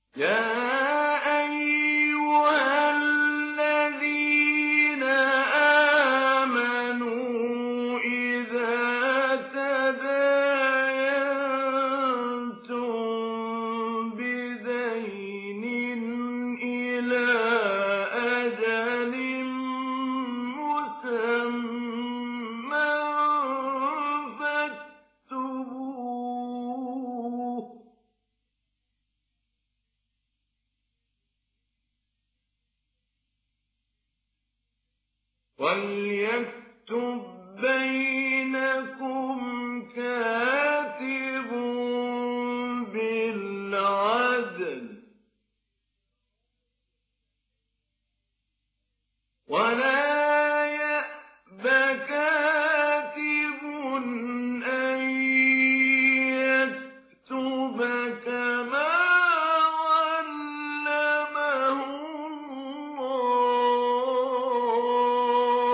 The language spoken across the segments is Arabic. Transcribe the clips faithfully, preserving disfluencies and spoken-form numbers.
يا أيها الذين آمنوا إذا تداينتم بدين إلى أجل مسمى فاكتبوه وليكتب بينكم كاتب بالعدل ولا يأب كاتب أن يكتب كما علمه الله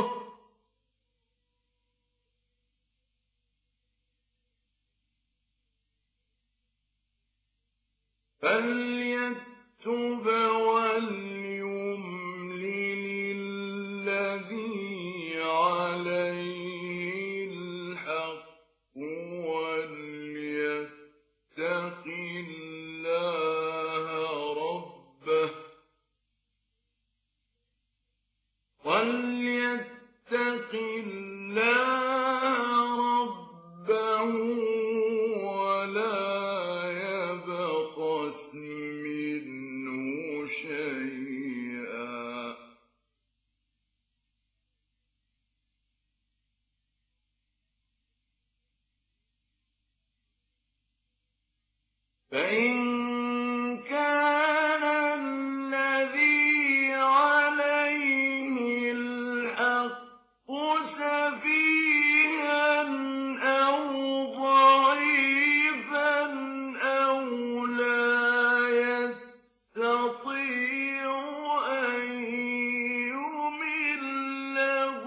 فليكتب وليملل الذي عليه الحق وليتق الله ربه وليتق الله ربه ولا يبخس منه شيئا فإن كان الذي عليه الحق سفيها أو ضعيفا أو لا يستطيع أن يمله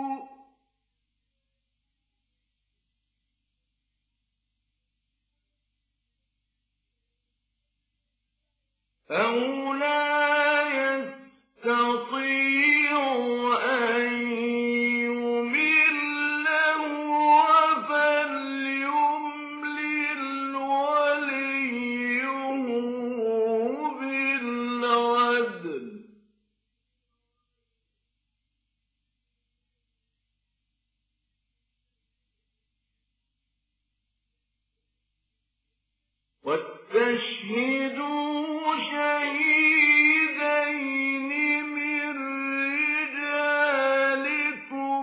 أو لا يستطيع أن يمله فليملل وليه بالعدل واستشهدوا شهيدين من رجالكم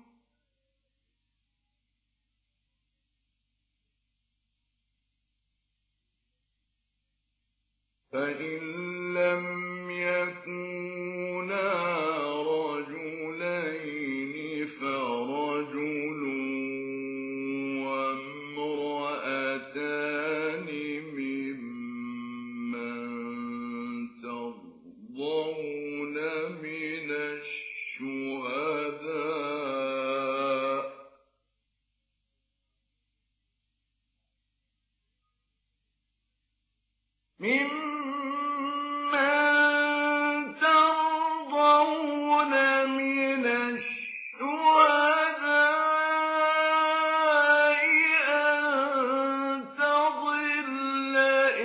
فإن لم يكونا رجلين فرجل وامرأتان ممن ترضون من الشهداء ممن ترضون من الشهداء أن تضل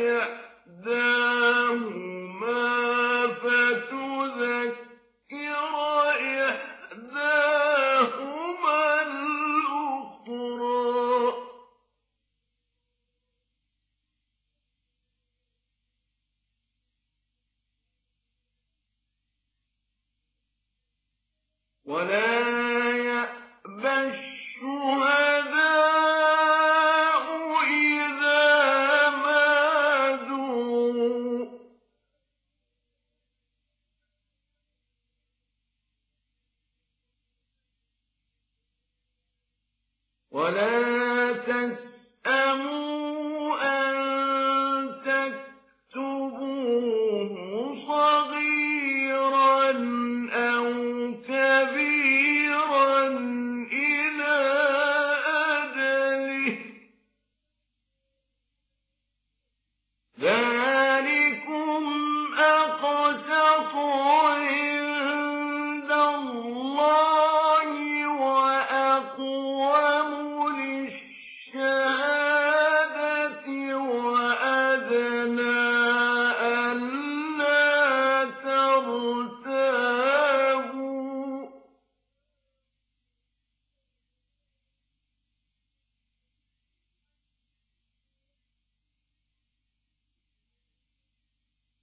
إحداهما فتذكر إحداهما الأخرى ولا يأبى الشهداء إذا ما دعوا ولا تسأموا أن تكتبوه صغيرا أو كبيرا إلى أجله ذلكم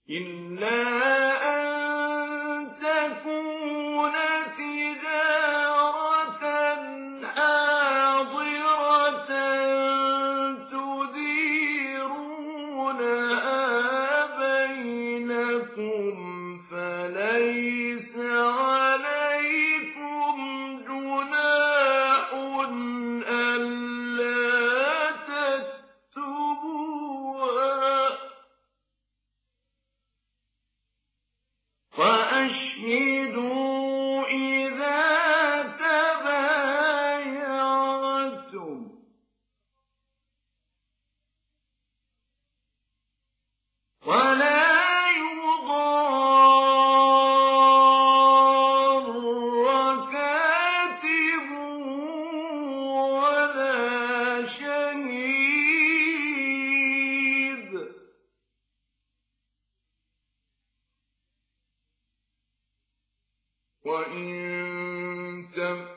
إلا أن تكون تجارة حاضرة تديرونها بينكم فليس عليكم جناح ألا تكتبوها وأشهدوا إذا تبايعتم ولا يضار كاتب ولا شهيد وإن تم